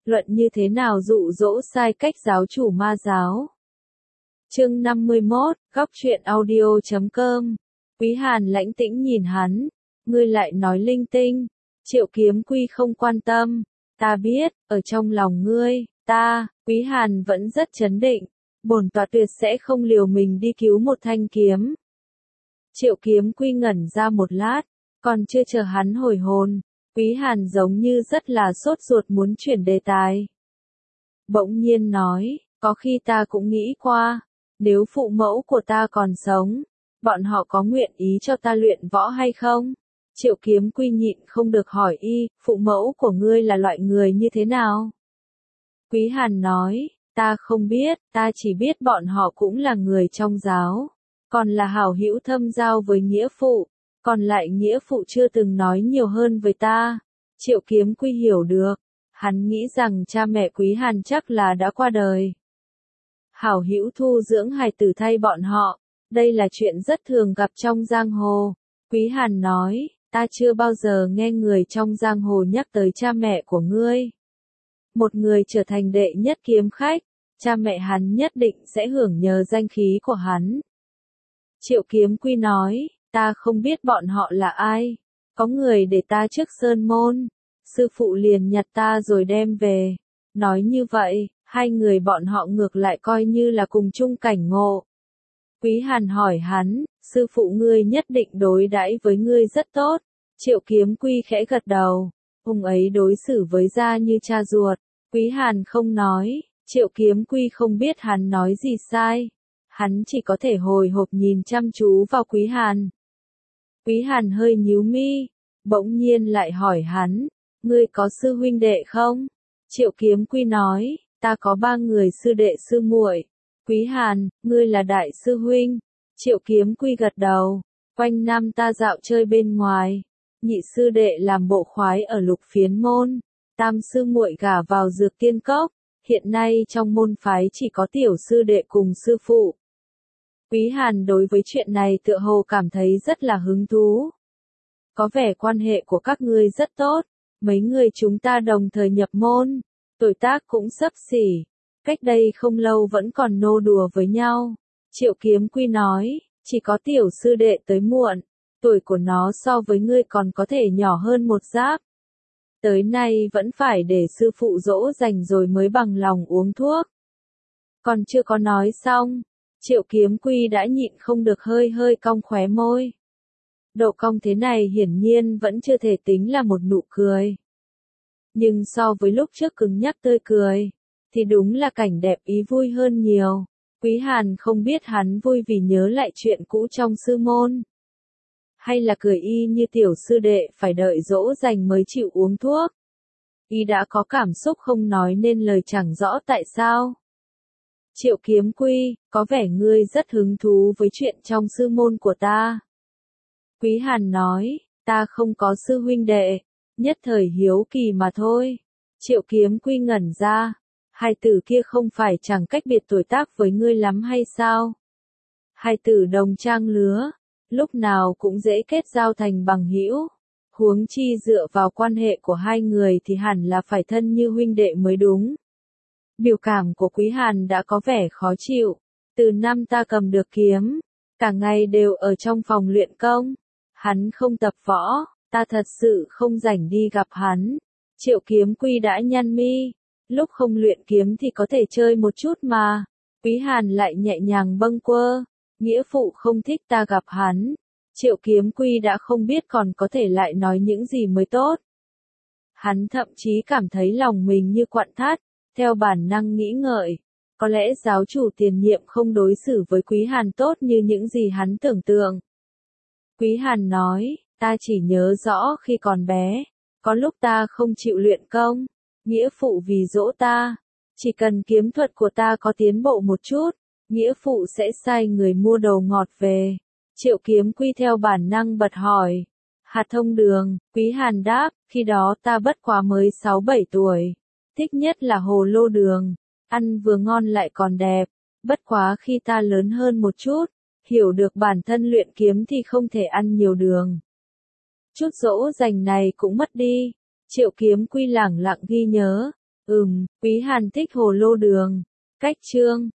Luận như thế nào dụ dỗ sai cách giáo chủ ma giáo. Chương 51, góc truyện audio.com. Quý Hàn lãnh tĩnh nhìn hắn, ngươi lại nói linh tinh. Triệu Kiếm Quy không quan tâm, ta biết, ở trong lòng ngươi, Quý Hàn vẫn rất trấn định, bổn tọa tuyệt sẽ không liều mình đi cứu một thanh kiếm. Triệu Kiếm Quy ngẩn ra một lát, còn chưa chờ hắn hồi hồn, Quý Hàn giống như rất là sốt ruột muốn chuyển đề tài. Bỗng nhiên nói, có khi ta cũng nghĩ qua, nếu phụ mẫu của ta còn sống, bọn họ có nguyện ý cho ta luyện võ hay không? Triệu Kiếm Quy nhịn không được hỏi phụ mẫu của ngươi là loại người như thế nào? Quý Hàn nói, ta không biết, ta chỉ biết bọn họ cũng là người trong giáo, còn là hảo hữu thâm giao với nghĩa phụ, còn lại nghĩa phụ chưa từng nói nhiều hơn với ta. Triệu Kiếm Quy hiểu được, hắn nghĩ rằng cha mẹ Quý Hàn chắc là đã qua đời. Hảo hữu thu dưỡng hài tử thay bọn họ, đây là chuyện rất thường gặp trong giang hồ. Quý Hàn nói, ta chưa bao giờ nghe người trong giang hồ nhắc tới cha mẹ của ngươi. Một người trở thành đệ nhất kiếm khách, cha mẹ hắn nhất định sẽ hưởng nhờ danh khí của hắn. Triệu Kiếm Quy nói, ta không biết bọn họ là ai, có người để ta trước sơn môn, sư phụ liền nhặt ta rồi đem về. Nói như vậy, hai người bọn họ ngược lại coi như là cùng chung cảnh ngộ. Quý Hàn hỏi hắn, sư phụ ngươi nhất định đối đãi với ngươi rất tốt. Triệu Kiếm Quy khẽ gật đầu, ông ấy đối xử với gia như cha ruột. Quý Hàn không nói, Triệu Kiếm Quy không biết hắn nói gì sai. Hắn chỉ có thể hồi hộp nhìn chăm chú vào Quý Hàn. Quý Hàn hơi nhíu mi, bỗng nhiên lại hỏi hắn, ngươi có sư huynh đệ không? Triệu Kiếm Quy nói, ta có 3 người sư đệ sư muội. Quý Hàn, ngươi là đại sư huynh. Triệu Kiếm Quy gật đầu, quanh năm ta dạo chơi bên ngoài. Nhị sư đệ làm bộ khoái ở Lục Phiến môn, tam sư muội gả vào Dược Tiên Cốc, hiện nay trong môn phái chỉ có tiểu sư đệ cùng sư phụ. Quý Hàn đối với chuyện này tựa hồ cảm thấy rất là hứng thú. Có vẻ quan hệ của các ngươi rất tốt, mấy người chúng ta đồng thời nhập môn, tuổi tác cũng xấp xỉ, cách đây không lâu vẫn còn nô đùa với nhau. Triệu Kiếm Quy nói, chỉ có tiểu sư đệ tới muộn, tuổi của nó so với ngươi còn có thể nhỏ hơn một giáp. Tới nay vẫn phải để sư phụ dỗ dành rồi mới bằng lòng uống thuốc. Còn chưa có nói xong, Triệu Kiếm Quy đã nhịn không được hơi cong khóe môi. Độ cong thế này hiển nhiên vẫn chưa thể tính là một nụ cười. Nhưng so với lúc trước cứng nhắc tươi cười, thì đúng là cảnh đẹp ý vui hơn nhiều. Quý Hàn không biết hắn vui vì nhớ lại chuyện cũ trong sư môn, hay là cười y như tiểu sư đệ phải đợi dỗ dành mới chịu uống thuốc. Y đã có cảm xúc không nói nên lời chẳng rõ tại sao. Triệu Kiếm Quy, có vẻ ngươi rất hứng thú với chuyện trong sư môn của ta. Quý Hàn nói, ta không có sư huynh đệ, nhất thời hiếu kỳ mà thôi. Triệu Kiếm Quy ngẩn ra, hai tử kia không phải chẳng cách biệt tuổi tác với ngươi lắm hay sao? Hai tử đồng trang lứa, lúc nào cũng dễ kết giao thành bằng hữu. Huống chi dựa vào quan hệ của hai người thì hẳn là phải thân như huynh đệ mới đúng. Biểu cảm của Quý Hàn đã có vẻ khó chịu. Từ năm ta cầm được kiếm, cả ngày đều ở trong phòng luyện công. Hắn không tập võ, ta thật sự không rảnh đi gặp hắn. Triệu Kiếm Quy đã nhăn mi. Lúc không luyện kiếm thì có thể chơi một chút mà. Quý Hàn lại nhẹ nhàng bâng quơ. Nghĩa phụ không thích ta gặp hắn. Triệu Kiếm Quy đã không biết còn có thể lại nói những gì mới tốt. Hắn thậm chí cảm thấy lòng mình như quặn thắt, theo bản năng nghĩ ngợi. Có lẽ giáo chủ tiền nhiệm không đối xử với Quý Hàn tốt như những gì hắn tưởng tượng. Quý Hàn nói, ta chỉ nhớ rõ khi còn bé, có lúc ta không chịu luyện công, nghĩa phụ vì dỗ ta, chỉ cần kiếm thuật của ta có tiến bộ một chút, nghĩa phụ sẽ sai người mua đồ ngọt về. Triệu Kiếm Quy theo bản năng bật hỏi, hạt thông đường. Quý Hàn đáp, khi đó ta bất quá mới 6-7 tuổi, thích nhất là hồ lô đường, ăn vừa ngon lại còn đẹp, bất quá khi ta lớn hơn một chút, hiểu được bản thân luyện kiếm thì không thể ăn nhiều đường. Chút dỗ dành này cũng mất đi. Triệu Kiếm Quy lẳng lặng ghi nhớ, Quý Hàn thích hồ lô đường. Cách chương